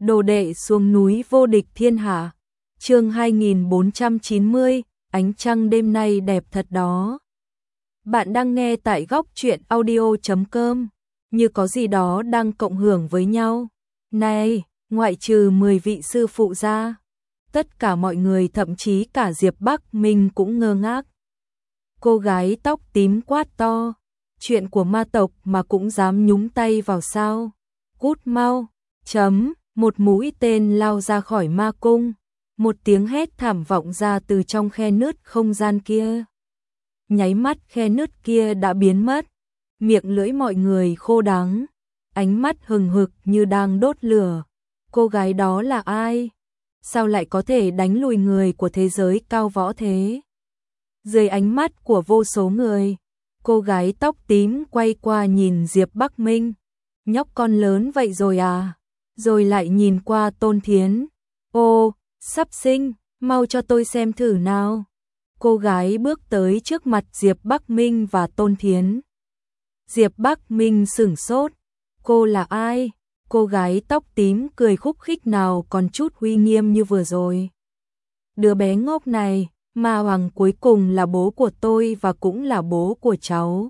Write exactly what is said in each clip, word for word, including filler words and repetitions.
Đồ đệ xuống núi vô địch thiên hạ. Chương hai nghìn bốn trăm chín mươi, ánh trăng đêm nay đẹp thật đó. Bạn đang nghe tại góc truyện audio chấm com, như có gì đó đang cộng hưởng với nhau. Này, ngoại trừ mười vị sư phụ ra, tất cả mọi người thậm chí cả Diệp Bắc Minh cũng ngơ ngác. Cô gái tóc tím quát to, chuyện của ma tộc mà cũng dám nhúng tay vào sao? Cút mau, chấm, một mũi tên lao ra khỏi ma cung, một tiếng hét thảm vọng ra từ trong khe nứt không gian kia. Nháy mắt khe nứt kia đã biến mất, miệng lưỡi mọi người khô đắng, ánh mắt hừng hực như đang đốt lửa. Cô gái đó là ai? Sao lại có thể đánh lùi người của thế giới cao võ thế? Dưới ánh mắt của vô số người, cô gái tóc tím quay qua nhìn Diệp Bắc Minh. Nhóc con lớn vậy rồi à? Rồi lại nhìn qua Tôn Thiến. Ô, sắp sinh, mau cho tôi xem thử nào. Cô gái bước tới trước mặt Diệp Bắc Minh và Tôn Thiến. Diệp Bắc Minh sửng sốt. Cô là ai? Cô gái tóc tím cười khúc khích nào còn chút uy nghiêm như vừa rồi. Đứa bé ngốc này, Ma Hoàng cuối cùng là bố của tôi và cũng là bố của cháu.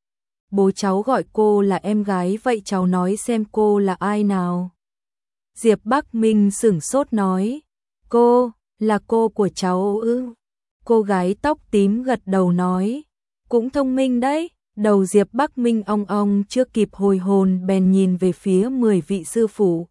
Bố cháu gọi cô là em gái, vậy cháu nói xem cô là ai nào? Diệp Bắc Minh sửng sốt nói, cô, là cô của cháu ư? Cô gái tóc tím gật đầu nói, cũng thông minh đấy. Đầu Diệp Bắc Minh ong ong chưa kịp hồi hồn bèn nhìn về phía mười vị sư phụ.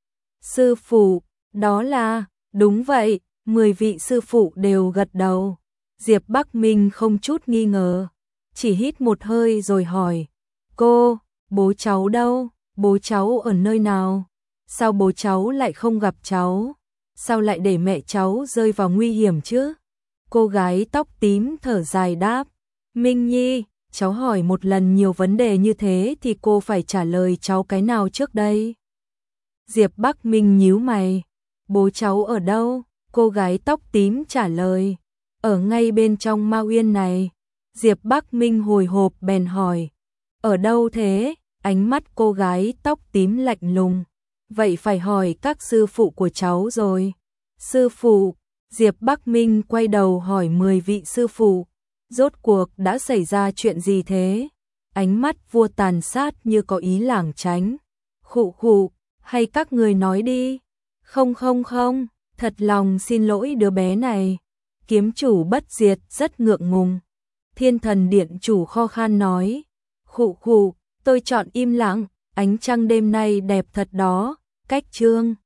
Sư phụ, đó là, đúng vậy, mười vị sư phụ đều gật đầu. Diệp Bắc Minh không chút nghi ngờ, chỉ hít một hơi rồi hỏi, cô, bố cháu đâu? Bố cháu ở nơi nào? Sao bố cháu lại không gặp cháu? Sao lại để mẹ cháu rơi vào nguy hiểm chứ? Cô gái tóc tím thở dài đáp, Minh Nhi, cháu hỏi một lần nhiều vấn đề như thế thì cô phải trả lời cháu cái nào trước đây? Diệp Bắc Minh nhíu mày, bố cháu ở đâu? Cô gái tóc tím trả lời, ở ngay bên trong Ma Uyên này. Diệp Bắc Minh hồi hộp bèn hỏi, ở đâu thế? Ánh mắt cô gái tóc tím lạnh lùng, vậy phải hỏi các sư phụ của cháu rồi. Sư phụ? Diệp Bắc Minh quay đầu hỏi mười vị sư phụ, rốt cuộc đã xảy ra chuyện gì thế? Ánh mắt vua tàn sát như có ý lảng tránh. Khụ khụ, hay các người nói đi. Không không không, thật lòng xin lỗi đứa bé này. Kiếm chủ bất diệt rất ngượng ngùng. Thiên thần điện chủ kho khan nói, khụ khụ, tôi chọn im lặng, ánh trăng đêm nay đẹp thật đó. Cách chương